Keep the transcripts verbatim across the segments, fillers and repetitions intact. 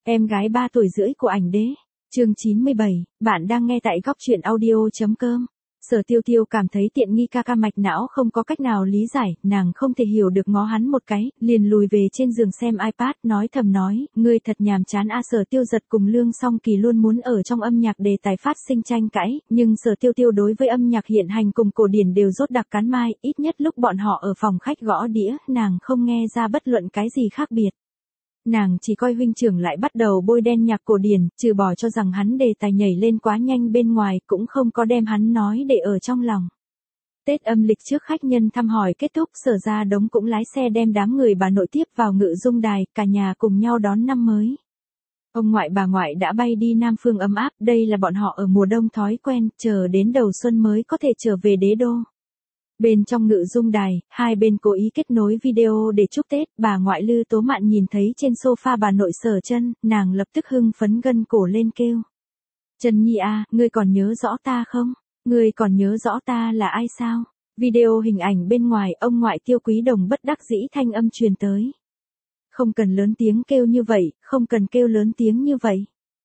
Em gái ba tuổi rưỡi của ảnh đế. Chương chín mươi bảy, bạn đang nghe tại góc truyện audio.com. Sở Tiêu Tiêu cảm thấy tiện nghi ca ca mạch não không có cách nào lý giải, nàng không thể hiểu được ngó hắn một cái, liền lùi về trên giường xem iPad, nói thầm nói, ngươi thật nhàm chán a. Sở Tiêu Giật cùng Lương Song Kỳ luôn muốn ở trong âm nhạc đề tài phát sinh tranh cãi, nhưng Sở Tiêu Tiêu đối với âm nhạc hiện hành cùng cổ điển đều rốt đặc cắn mai, ít nhất lúc bọn họ ở phòng khách gõ đĩa, nàng không nghe ra bất luận cái gì khác biệt. Nàng chỉ coi huynh trưởng lại bắt đầu bôi đen nhạc cổ điển, trừ bỏ cho rằng hắn đề tài nhảy lên quá nhanh bên ngoài, cũng không có đem hắn nói để ở trong lòng. Tết âm lịch trước khách nhân thăm hỏi kết thúc, Sở Gia Đống cũng lái xe đem đám người bà nội tiếp vào Ngự Dung Đài, cả nhà cùng nhau đón năm mới. Ông ngoại bà ngoại đã bay đi Nam Phương ấm áp, đây là bọn họ ở mùa đông thói quen, chờ đến đầu xuân mới có thể trở về đế đô. Bên trong Ngự Dung Đài, hai bên cố ý kết nối video để chúc Tết, bà ngoại Lư Tố Mạn nhìn thấy trên sofa bà nội Sở Chân, nàng lập tức hưng phấn gân cổ lên kêu. Chân Nhi a, ngươi còn nhớ rõ ta không? Ngươi còn nhớ rõ ta là ai sao? Video hình ảnh bên ngoài, ông ngoại Tiêu Quý Đồng bất đắc dĩ thanh âm truyền tới. Không cần lớn tiếng kêu như vậy, không cần kêu lớn tiếng như vậy.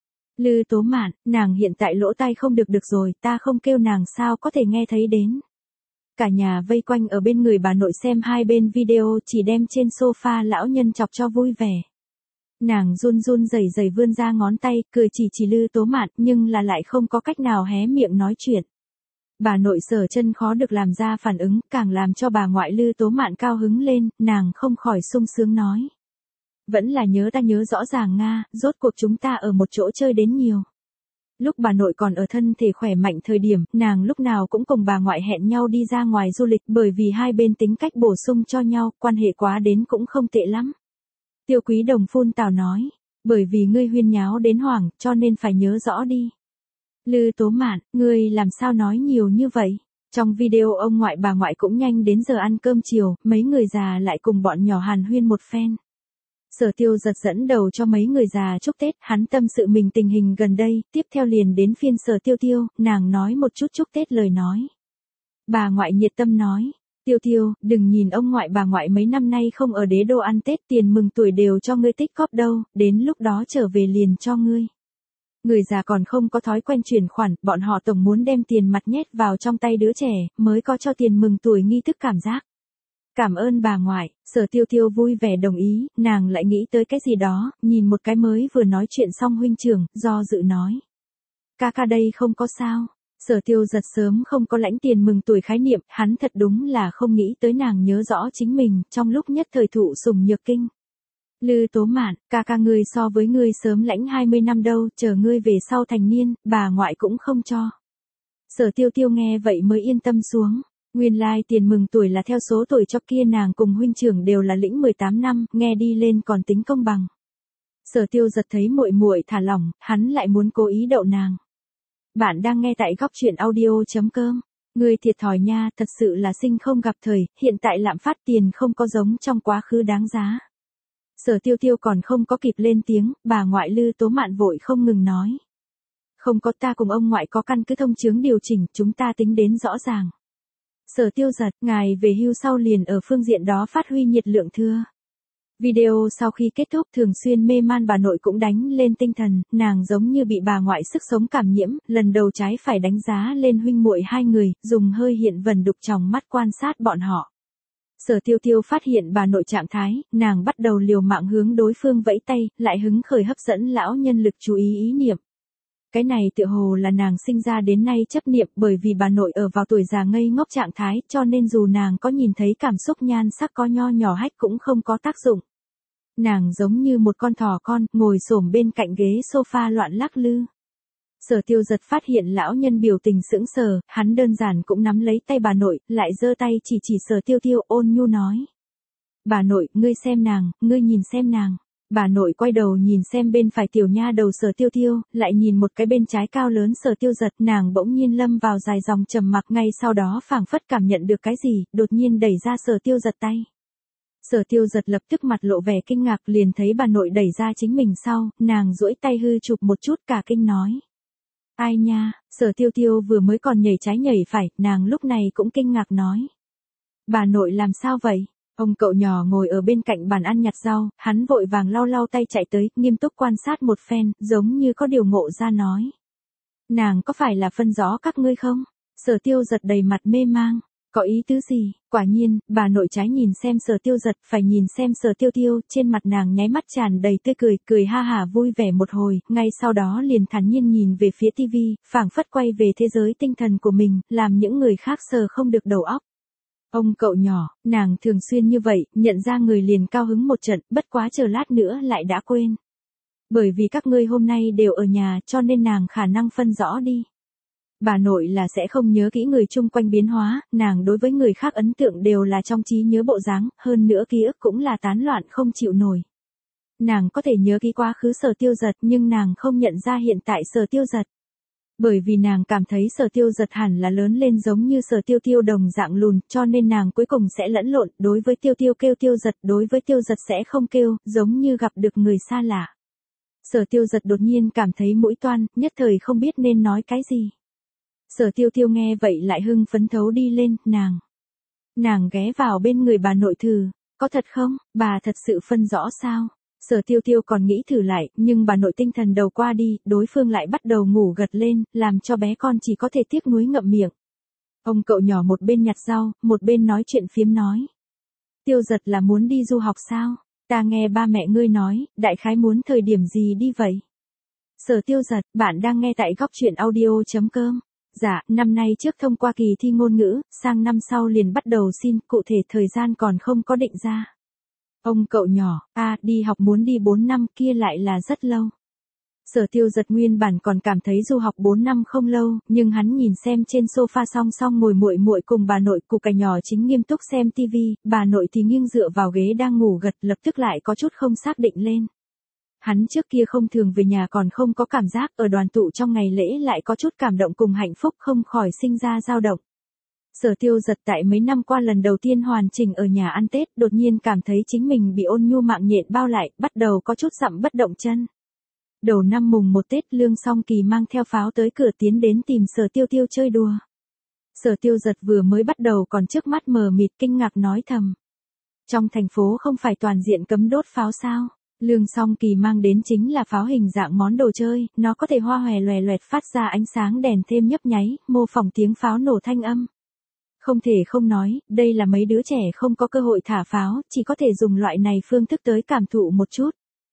Lư Tố Mạn, nàng hiện tại lỗ tai không được được rồi, ta không kêu nàng sao có thể nghe thấy đến. Cả nhà vây quanh ở bên người bà nội xem hai bên video, chỉ đem trên sofa lão nhân chọc cho vui vẻ. Nàng run run rẩy rẩy vươn ra ngón tay, cười chỉ chỉ Lư Tố Mạn, nhưng là lại không có cách nào hé miệng nói chuyện. Bà nội Sở Chân khó được làm ra phản ứng, càng làm cho bà ngoại Lư Tố Mạn cao hứng lên, nàng không khỏi sung sướng nói. Vẫn là nhớ ta nhớ rõ ràng nga, rốt cuộc chúng ta ở một chỗ chơi đến nhiều. Lúc bà nội còn ở thân thể khỏe mạnh thời điểm, nàng lúc nào cũng cùng bà ngoại hẹn nhau đi ra ngoài du lịch, bởi vì hai bên tính cách bổ sung cho nhau, quan hệ quá đến cũng không tệ lắm. Tiêu Quý Đồng phun tào nói, bởi vì ngươi huyên nháo đến hoảng, cho nên phải nhớ rõ đi. Lư Tố Mạn, ngươi làm sao nói nhiều như vậy? Trong video ông ngoại bà ngoại cũng nhanh đến giờ ăn cơm chiều, mấy người già lại cùng bọn nhỏ hàn huyên một phen. Sở Tiêu Giật dẫn đầu cho mấy người già chúc Tết, hắn tâm sự mình tình hình gần đây, tiếp theo liền đến phiên Sở Tiêu Tiêu, nàng nói một chút chúc Tết lời nói. Bà ngoại nhiệt tâm nói, Tiêu Tiêu, đừng nhìn ông ngoại bà ngoại mấy năm nay không ở đế đô ăn Tết, tiền mừng tuổi đều cho ngươi tích góp đâu, đến lúc đó trở về liền cho ngươi. Người già còn không có thói quen chuyển khoản, bọn họ tổng muốn đem tiền mặt nhét vào trong tay đứa trẻ, mới có cho tiền mừng tuổi nghi thức cảm giác. Cảm ơn bà ngoại, Sở Tiêu Tiêu vui vẻ đồng ý, nàng lại nghĩ tới cái gì đó, nhìn một cái mới vừa nói chuyện xong huynh trưởng, do dự nói. Ca ca đây không có sao. Sở Tiêu Giật sớm không có lãnh tiền mừng tuổi khái niệm, hắn thật đúng là không nghĩ tới nàng nhớ rõ chính mình, trong lúc nhất thời thụ sủng nhược kinh. Lư Tố Mạn, ca ca ngươi so với ngươi sớm lãnh hai mươi năm đâu, chờ ngươi về sau thành niên, bà ngoại cũng không cho. Sở Tiêu Tiêu nghe vậy mới yên tâm xuống. Nguyên lai like tiền mừng tuổi là theo số tuổi cho kia, nàng cùng huynh trưởng đều là lĩnh mười tám năm, nghe đi lên còn tính công bằng. Sở Tiêu Giật thấy muội muội thả lỏng, hắn lại muốn cố ý đậu nàng. Bạn đang nghe tại góc truyện audio.com. Người thiệt thòi nha, thật sự là sinh không gặp thời, hiện tại lạm phát tiền không có giống trong quá khứ đáng giá. Sở Tiêu Tiêu còn không có kịp lên tiếng, bà ngoại Lư Tố Mạn vội không ngừng nói. Không có, ta cùng ông ngoại có căn cứ thông chướng điều chỉnh, chúng ta tính đến rõ ràng. Sở Tiêu Giật, ngài về hưu sau liền ở phương diện đó phát huy nhiệt lượng thưa. Video sau khi kết thúc, thường xuyên mê man bà nội cũng đánh lên tinh thần, nàng giống như bị bà ngoại sức sống cảm nhiễm, lần đầu trái phải đánh giá lên huynh muội hai người, dùng hơi hiện vần đục trong mắt quan sát bọn họ. Sở Tiêu Tiêu phát hiện bà nội trạng thái, nàng bắt đầu liều mạng hướng đối phương vẫy tay, lại hứng khởi hấp dẫn lão nhân lực chú ý ý niệm. Cái này tựa hồ là nàng sinh ra đến nay chấp niệm, bởi vì bà nội ở vào tuổi già ngây ngốc trạng thái, cho nên dù nàng có nhìn thấy cảm xúc nhan sắc có nho nhỏ hách cũng không có tác dụng. Nàng giống như một con thỏ con, ngồi xổm bên cạnh ghế sofa loạn lắc lư. Sở Tiêu Giật phát hiện lão nhân biểu tình sững sờ, hắn đơn giản cũng nắm lấy tay bà nội, lại giơ tay chỉ chỉ Sở Tiêu Tiêu, ôn nhu nói. Bà nội, ngươi xem nàng, ngươi nhìn xem nàng. Bà nội quay đầu nhìn xem bên phải tiểu nha đầu Sở Tiêu Tiêu, lại nhìn một cái bên trái cao lớn Sở Tiêu Giật, nàng bỗng nhiên lâm vào dài dòng trầm mặc, ngay sau đó phảng phất cảm nhận được cái gì, đột nhiên đẩy ra Sở Tiêu Giật tay. Sở Tiêu Giật lập tức mặt lộ vẻ kinh ngạc, liền thấy bà nội đẩy ra chính mình sau, nàng duỗi tay hư chụp một chút, cả kinh nói. Ai nha, Sở Tiêu Tiêu vừa mới còn nhảy trái nhảy phải, nàng lúc này cũng kinh ngạc nói. Bà nội làm sao vậy? Ông cậu nhỏ ngồi ở bên cạnh bàn ăn nhặt rau, hắn vội vàng lau lau tay chạy tới, nghiêm túc quan sát một phen, giống như có điều ngộ ra nói. Nàng có phải là phân rõ các ngươi không? Sở Tiêu Giật đầy mặt mê mang. Có ý tứ gì? Quả nhiên, bà nội trái nhìn xem Sở Tiêu Giật, phải nhìn xem Sở Tiêu Tiêu, trên mặt nàng nháy mắt tràn đầy tươi cười, cười ha hả vui vẻ một hồi, ngay sau đó liền thản nhiên nhìn về phía tivi, phảng phất quay về thế giới tinh thần của mình, làm những người khác sờ không được đầu óc. Ông cậu nhỏ, nàng thường xuyên như vậy, nhận ra người liền cao hứng một trận, bất quá chờ lát nữa lại đã quên. Bởi vì các ngươi hôm nay đều ở nhà, cho nên nàng khả năng phân rõ đi. Bà nội là sẽ không nhớ kỹ người chung quanh biến hóa, nàng đối với người khác ấn tượng đều là trong trí nhớ bộ dáng, hơn nữa ký ức cũng là tán loạn không chịu nổi. Nàng có thể nhớ kỹ quá khứ Sở Tiêu Giật nhưng nàng không nhận ra hiện tại Sở Tiêu Giật. Bởi vì nàng cảm thấy Sở Tiêu Giật hẳn là lớn lên giống như Sở Tiêu Tiêu đồng dạng lùn, cho nên nàng cuối cùng sẽ lẫn lộn, đối với Tiêu Tiêu kêu Tiêu Giật, đối với Tiêu Giật sẽ không kêu, giống như gặp được người xa lạ. Sở Tiêu Giật đột nhiên cảm thấy mũi toan, nhất thời không biết nên nói cái gì. Sở Tiêu Tiêu nghe vậy lại hưng phấn thấu đi lên, nàng. Nàng ghé vào bên người bà nội thử, có thật không, bà thật sự phân rõ sao? Sở Tiêu Tiêu còn nghĩ thử lại, nhưng bà nội tinh thần đầu qua đi, đối phương lại bắt đầu ngủ gật lên, làm cho bé con chỉ có thể tiếc nuối ngậm miệng. Ông cậu nhỏ một bên nhặt rau, một bên nói chuyện phiếm nói. Tiêu Giật là muốn đi du học sao? Ta nghe ba mẹ ngươi nói, đại khái muốn thời điểm gì đi vậy? Sở Tiêu Giật, bạn đang nghe tại góc truyện audio chấm com. Dạ, năm nay trước thông qua kỳ thi ngôn ngữ, sang năm sau liền bắt đầu xin, cụ thể thời gian còn không có định ra. Ông cậu nhỏ, a à, đi học muốn đi bốn năm kia lại là rất lâu. Sở Tiêu Giật nguyên bản còn cảm thấy du học bốn năm không lâu, nhưng hắn nhìn xem trên sofa song song ngồi muội muội cùng bà nội, cụ cải nhỏ chính nghiêm túc xem tivi, bà nội thì nghiêng dựa vào ghế đang ngủ gật, lập tức lại có chút không xác định lên. Hắn trước kia không thường về nhà còn không có cảm giác, ở đoàn tụ trong ngày lễ lại có chút cảm động cùng hạnh phúc, không khỏi sinh ra dao động. Sở Tiêu Giật tại mấy năm qua lần đầu tiên hoàn chỉnh ở nhà ăn Tết, đột nhiên cảm thấy chính mình bị ôn nhu mạng nhện bao lại, bắt đầu có chút dặm bất động chân. Đầu năm mùng một Tết, Lương Song Kỳ mang theo pháo tới cửa tiến đến tìm Sở Tiêu Tiêu chơi đùa. Sở Tiêu Giật vừa mới bắt đầu còn trước mắt mờ mịt kinh ngạc nói thầm. Trong thành phố không phải toàn diện cấm đốt pháo sao? Lương Song Kỳ mang đến chính là pháo hình dạng món đồ chơi, nó có thể hoa hòe loè loẹt phát ra ánh sáng đèn thêm nhấp nháy, mô phỏng tiếng pháo nổ thanh âm. Không thể không nói, đây là mấy đứa trẻ không có cơ hội thả pháo, chỉ có thể dùng loại này phương thức tới cảm thụ một chút.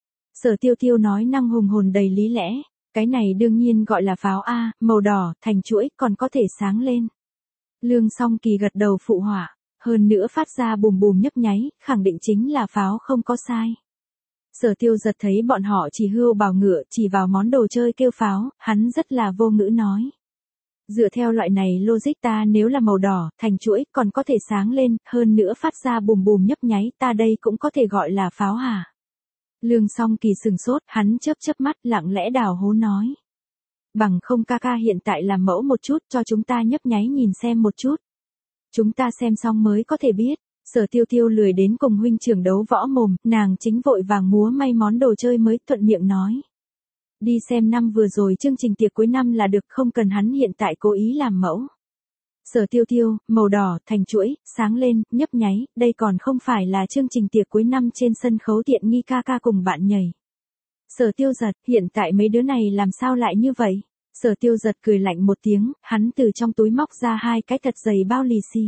Sở Tiêu Tiêu nói năng hùng hồn đầy lý lẽ, cái này đương nhiên gọi là pháo A, màu đỏ, thành chuỗi, còn có thể sáng lên. Lương Song Kỳ gật đầu phụ họa, hơn nữa phát ra bùm bùm nhấp nháy, khẳng định chính là pháo không có sai. Sở Tiêu Giật thấy bọn họ chỉ hươu bào ngựa, chỉ vào món đồ chơi kêu pháo, hắn rất là vô ngữ nói. Dựa theo loại này logic ta nếu là màu đỏ, thành chuỗi, còn có thể sáng lên, hơn nữa phát ra bùm bùm nhấp nháy, ta đây cũng có thể gọi là pháo hả? Lương Song Kỳ sừng sốt, hắn chớp chớp mắt, lặng lẽ đào hố nói. Bằng không ca ca hiện tại làm mẫu một chút, cho chúng ta nhấp nháy nhìn xem một chút. Chúng ta xem xong mới có thể biết. Sở Tiêu Tiêu lười đến cùng huynh trưởng đấu võ mồm, nàng chính vội vàng múa may món đồ chơi mới, thuận miệng nói. Đi xem năm vừa rồi chương trình tiệc cuối năm là được, không cần hắn hiện tại cố ý làm mẫu. Sở Tiêu Tiêu, màu đỏ, thành chuỗi, sáng lên, nhấp nháy, đây còn không phải là chương trình tiệc cuối năm trên sân khấu tiện nghi ca ca cùng bạn nhảy. Sở Tiêu Giật, hiện tại mấy đứa này làm sao lại như vậy? Sở Tiêu Giật cười lạnh một tiếng, hắn từ trong túi móc ra hai cái thật dày bao lì xì.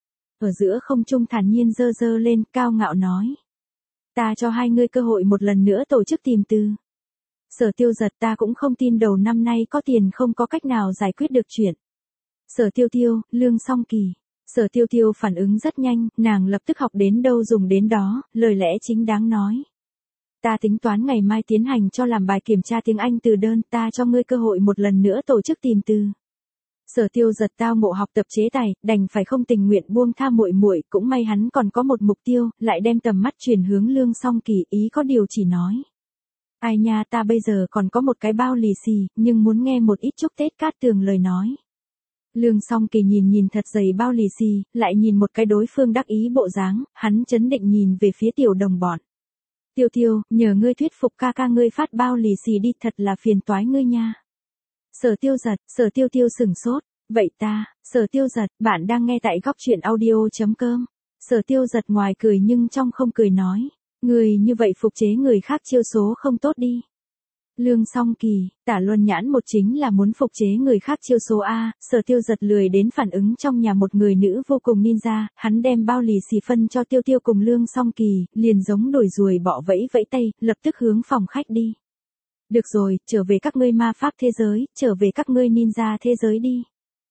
Ở giữa không trung thản nhiên dơ dơ lên, cao ngạo nói. Ta cho hai ngươi cơ hội một lần nữa tổ chức tìm từ. Sở Tiêu Giật, ta cũng không tin đầu năm nay có tiền không có cách nào giải quyết được chuyện. Sở Tiêu Tiêu, Lương Song Kỳ. Sở Tiêu Tiêu phản ứng rất nhanh, nàng lập tức học đến đâu dùng đến đó, lời lẽ chính đáng nói. Ta tính toán ngày mai tiến hành cho làm bài kiểm tra tiếng Anh từ đơn, ta cho ngươi cơ hội một lần nữa tổ chức tìm từ. Sở Tiêu Giật tao ngộ học tập chế tài, đành phải không tình nguyện buông tha muội muội, cũng may hắn còn có một mục tiêu, lại đem tầm mắt chuyển hướng Lương Song Kỳ, ý có điều chỉ nói. Ai nha, ta bây giờ còn có một cái bao lì xì, nhưng muốn nghe một ít chúc Tết Cát Tường lời nói. Lương Song Kỳ nhìn nhìn thật dày bao lì xì, lại nhìn một cái đối phương đắc ý bộ dáng, hắn chấn định nhìn về phía tiểu đồng bọn. Tiêu Tiêu, nhờ ngươi thuyết phục ca ca ngươi phát bao lì xì đi, thật là phiền toái ngươi nha. Sở Tiêu Giật, Sở Tiêu Tiêu sừng sốt, vậy ta, Sở Tiêu Giật, bạn đang nghe tại góc truyện audio chấm com. Sở Tiêu Giật ngoài cười nhưng trong không cười nói. Người như vậy phục chế người khác chiêu số không tốt đi. Lương Song Kỳ, Tả Luân Nhãn một chính là muốn phục chế người khác chiêu số A, Sở Tiêu Giật lười đến phản ứng trong nhà một người nữ vô cùng ninja, hắn đem bao lì xì phân cho Tiêu Tiêu cùng Lương Song Kỳ, liền giống đuổi ruồi bọ vẫy vẫy tay, lập tức hướng phòng khách đi. Được rồi, trở về các ngươi ma pháp thế giới, trở về các ngươi ninja thế giới đi.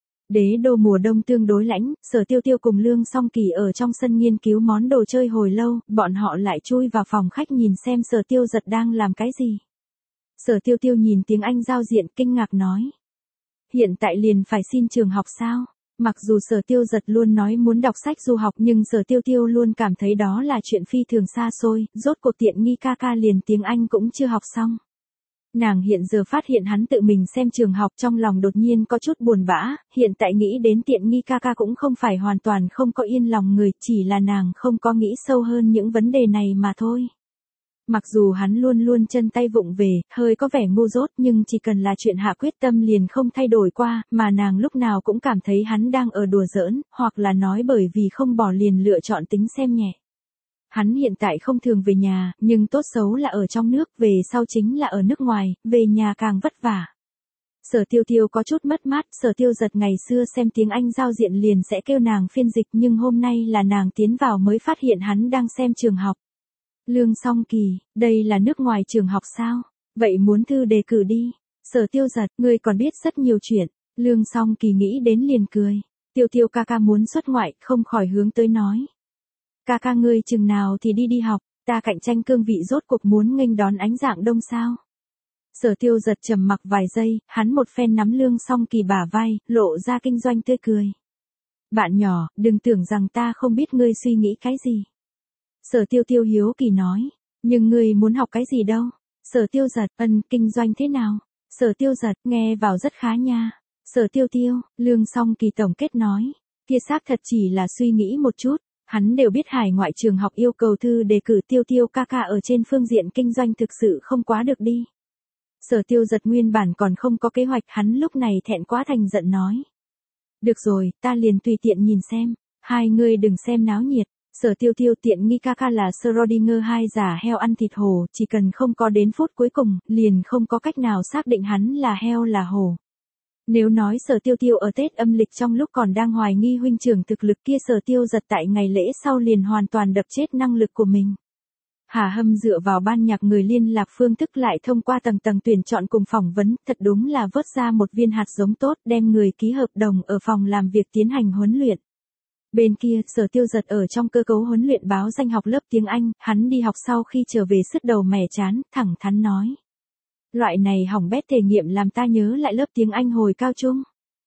Đế đô mùa đông tương đối lãnh, Sở Tiêu Tiêu cùng Lương Song Kỳ ở trong sân nghiên cứu món đồ chơi hồi lâu, bọn họ lại chui vào phòng khách nhìn xem Sở Tiêu Giật đang làm cái gì. Sở Tiêu Tiêu nhìn tiếng Anh giao diện kinh ngạc nói. Hiện tại liền phải xin trường học sao? Mặc dù Sở Tiêu Giật luôn nói muốn đọc sách du học nhưng Sở Tiêu Tiêu luôn cảm thấy đó là chuyện phi thường xa xôi, rốt cuộc tiện nghi ca ca liền tiếng Anh cũng chưa học xong. Nàng hiện giờ phát hiện hắn tự mình xem trường học trong lòng đột nhiên có chút buồn bã, hiện tại nghĩ đến tiện nghi ca ca cũng không phải hoàn toàn không có yên lòng người, chỉ là nàng không có nghĩ sâu hơn những vấn đề này mà thôi. Mặc dù hắn luôn luôn chân tay vụng về, hơi có vẻ ngu dốt nhưng chỉ cần là chuyện hạ quyết tâm liền không thay đổi qua, mà nàng lúc nào cũng cảm thấy hắn đang ở đùa giỡn, hoặc là nói bởi vì không bỏ liền lựa chọn tính xem nhẹ. Hắn hiện tại không thường về nhà, nhưng tốt xấu là ở trong nước, về sau chính là ở nước ngoài, về nhà càng vất vả. Sở Tiêu Tiêu có chút mất mát, Sở Tiêu Giật ngày xưa xem tiếng Anh giao diện liền sẽ kêu nàng phiên dịch nhưng hôm nay là nàng tiến vào mới phát hiện hắn đang xem trường học. Lương Song Kỳ, đây là nước ngoài trường học sao? Vậy muốn thư đề cử đi. Sở Tiêu Giật, ngươi còn biết rất nhiều chuyện. Lương Song Kỳ nghĩ đến liền cười. Tiêu Tiêu ca ca muốn xuất ngoại, không khỏi hướng tới nói. Ca ca ngươi chừng nào thì đi đi học, ta cạnh tranh cương vị rốt cuộc muốn nghênh đón ánh dạng đông sao? Sở Tiêu Giật trầm mặc vài giây, hắn một phen nắm Lương Song Kỳ bả vai, lộ ra kinh doanh tươi cười. Bạn nhỏ, đừng tưởng rằng ta không biết ngươi suy nghĩ cái gì. Sở Tiêu Tiêu hiếu kỳ nói, nhưng ngươi muốn học cái gì đâu? Sở Tiêu Giật, ân, kinh doanh thế nào? Sở Tiêu Giật, nghe vào rất khá nha. Sở Tiêu Tiêu, Lương Song Kỳ tổng kết nói, kia xác thật chỉ là suy nghĩ một chút, hắn đều biết hải ngoại trường học yêu cầu thư đề cử Tiêu Tiêu ca ca ở trên phương diện kinh doanh thực sự không quá được đi. Sở Tiêu Giật nguyên bản còn không có kế hoạch, hắn lúc này thẹn quá thành giận nói. Được rồi, ta liền tùy tiện nhìn xem, hai người đừng xem náo nhiệt. Sở Tiêu Tiêu tiện nghi ca ca là Schrödinger hai giả heo ăn thịt hổ, chỉ cần không có đến phút cuối cùng, liền không có cách nào xác định hắn là heo là hổ. Nếu nói Sở Tiêu Tiêu ở Tết âm lịch trong lúc còn đang hoài nghi huynh trưởng thực lực kia, Sở Tiêu Giật tại ngày lễ sau liền hoàn toàn đập chết năng lực của mình. Hà Hâm dựa vào ban nhạc người liên lạc phương thức lại thông qua tầng tầng tuyển chọn cùng phỏng vấn, thật đúng là vớt ra một viên hạt giống tốt, đem người ký hợp đồng ở phòng làm việc tiến hành huấn luyện. Bên kia, Sở Tiêu Giật ở trong cơ cấu huấn luyện báo danh học lớp tiếng Anh, hắn đi học sau khi trở về sứt đầu mẻ chán, thẳng thắn nói. Loại này hỏng bét thể nghiệm làm ta nhớ lại lớp tiếng Anh hồi cao trung.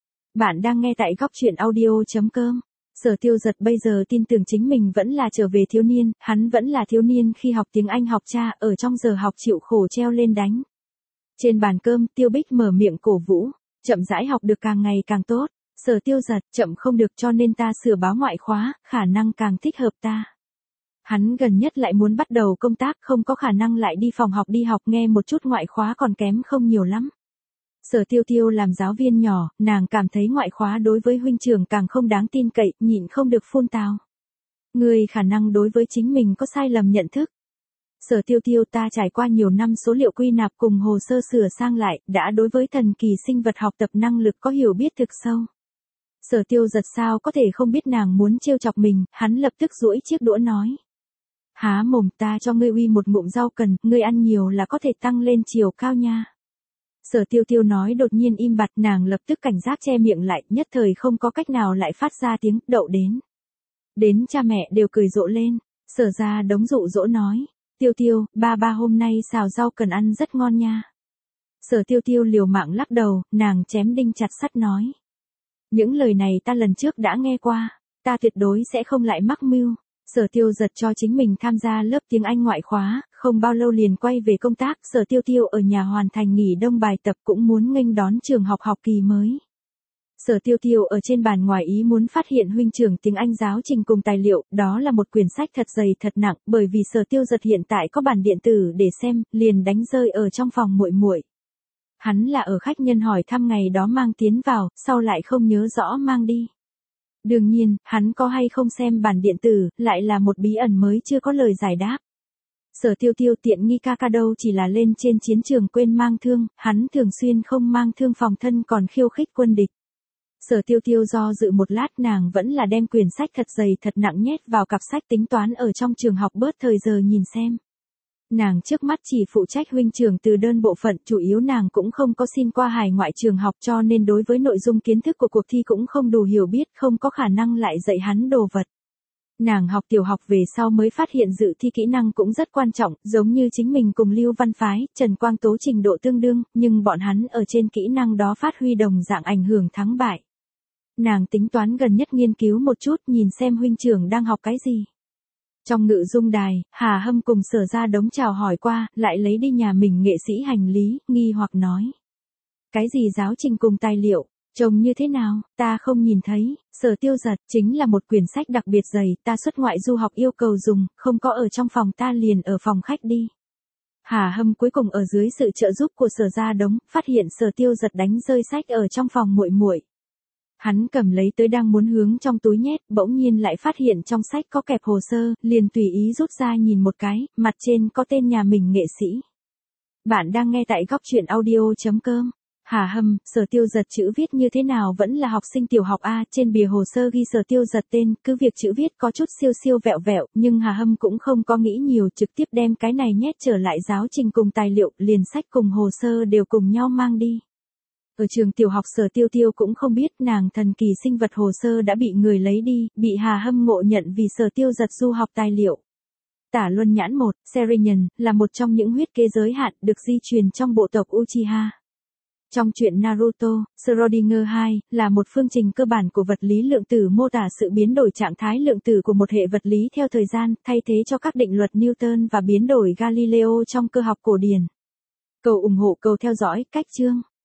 Bạn đang nghe tại góc truyện audio chấm com. Sở Tiêu Giật bây giờ tin tưởng chính mình vẫn là trở về thiếu niên, hắn vẫn là thiếu niên khi học tiếng Anh học cha, ở trong giờ học chịu khổ treo lên đánh. Trên bàn cơm, Tiêu Bích mở miệng cổ vũ, chậm rãi học được càng ngày càng tốt. Sở Tiêu Giật, chậm không được cho nên ta sửa báo ngoại khóa, khả năng càng thích hợp ta. Hắn gần nhất lại muốn bắt đầu công tác, không có khả năng lại đi phòng học đi học, nghe một chút ngoại khóa còn kém không nhiều lắm. Sở Tiêu Tiêu làm giáo viên nhỏ, nàng cảm thấy ngoại khóa đối với huynh trưởng càng không đáng tin cậy, nhịn không được phun tào. Người khả năng đối với chính mình có sai lầm nhận thức. Sở Tiêu Tiêu, ta trải qua nhiều năm số liệu quy nạp cùng hồ sơ sửa sang lại, đã đối với thần kỳ sinh vật học tập năng lực có hiểu biết thực sâu. Sở Tiêu Giật sao có thể không biết nàng muốn trêu chọc mình, hắn lập tức duỗi chiếc đũa nói. Há mồm, ta cho ngươi uy một ngụm rau cần, ngươi ăn nhiều là có thể tăng lên chiều cao nha. Sở Tiêu Tiêu nói đột nhiên im bặt, nàng lập tức cảnh giác che miệng lại, nhất thời không có cách nào lại phát ra tiếng, đậu đến. Đến cha mẹ đều cười rộ lên, Sở ra đống dụ dỗ nói. Tiêu Tiêu, ba ba hôm nay xào rau cần ăn rất ngon nha. Sở Tiêu Tiêu liều mạng lắc đầu, nàng chém đinh chặt sắt nói. Những lời này ta lần trước đã nghe qua, ta tuyệt đối sẽ không lại mắc mưu. Sở Tiêu Giật cho chính mình tham gia lớp tiếng Anh ngoại khóa, không bao lâu liền quay về công tác, Sở Tiêu Tiêu ở nhà hoàn thành nghỉ đông bài tập cũng muốn nghênh đón trường học học kỳ mới. Sở Tiêu Tiêu ở trên bàn ngoài ý muốn phát hiện huynh trưởng tiếng Anh giáo trình cùng tài liệu, đó là một quyển sách thật dày thật nặng, bởi vì Sở Tiêu Giật hiện tại có bản điện tử để xem, liền đánh rơi ở trong phòng muội muội. Hắn là ở khách nhân hỏi thăm ngày đó mang tiến vào, sau lại không nhớ rõ mang đi. Đương nhiên, hắn có hay không xem bản điện tử, lại là một bí ẩn mới chưa có lời giải đáp. Sở Tiêu Tiêu tiện nghi ca ca đâu chỉ là lên trên chiến trường quên mang thương, hắn thường xuyên không mang thương phòng thân còn khiêu khích quân địch. Sở Tiêu Tiêu do dự một lát, nàng vẫn là đem quyển sách thật dày thật nặng nhét vào cặp sách tính toán ở trong trường học bớt thời giờ nhìn xem. Nàng trước mắt chỉ phụ trách huynh trưởng từ đơn bộ phận, chủ yếu nàng cũng không có xin qua hải ngoại trường học cho nên đối với nội dung kiến thức của cuộc thi cũng không đủ hiểu biết, không có khả năng lại dạy hắn đồ vật. Nàng học tiểu học về sau mới phát hiện dự thi kỹ năng cũng rất quan trọng, giống như chính mình cùng Lưu Văn Phái, Trần Quang Tố trình độ tương đương, nhưng bọn hắn ở trên kỹ năng đó phát huy đồng dạng ảnh hưởng thắng bại. Nàng tính toán gần nhất nghiên cứu một chút, nhìn xem huynh trưởng đang học cái gì. Trong ngự dung đài, Hà Hâm cùng Sở Gia Đống chào hỏi qua, lại lấy đi nhà mình nghệ sĩ hành lý, nghi hoặc nói. Cái gì giáo trình cùng tài liệu, trông như thế nào, ta không nhìn thấy. Sở Tiêu giật, chính là một quyển sách đặc biệt dày, ta xuất ngoại du học yêu cầu dùng, không có ở trong phòng ta liền ở phòng khách đi. Hà Hâm cuối cùng ở dưới sự trợ giúp của Sở Gia Đống, phát hiện Sở Tiêu giật đánh rơi sách ở trong phòng muội muội. Hắn cầm lấy tới đang muốn hướng trong túi nhét, bỗng nhiên lại phát hiện trong sách có kẹp hồ sơ, liền tùy ý rút ra nhìn một cái, mặt trên có tên nhà mình nghệ sĩ. Bạn đang nghe tại góc truyện audio chấm com. Hà Hâm, Sở Tiêu giật chữ viết như thế nào vẫn là học sinh tiểu học A, trên bìa hồ sơ ghi Sở Tiêu giật tên, cứ việc chữ viết có chút siêu siêu vẹo vẹo, nhưng Hà Hâm cũng không có nghĩ nhiều, trực tiếp đem cái này nhét trở lại giáo trình cùng tài liệu, liền sách cùng hồ sơ đều cùng nhau mang đi. Ở trường tiểu học Sở Tiêu Tiêu cũng không biết nàng thần kỳ sinh vật hồ sơ đã bị người lấy đi, bị Hà Hâm ngộ nhận vì Sở Tiêu giật du học tài liệu. Tả Luân Nhãn một, Serian, là một trong những huyết kế giới hạn được di truyền trong bộ tộc Uchiha. Trong truyện Naruto, Schrödinger hai, là một phương trình cơ bản của vật lý lượng tử mô tả sự biến đổi trạng thái lượng tử của một hệ vật lý theo thời gian, thay thế cho các định luật Newton và biến đổi Galileo trong cơ học cổ điển. Cầu ủng hộ, cầu theo dõi, cách chương.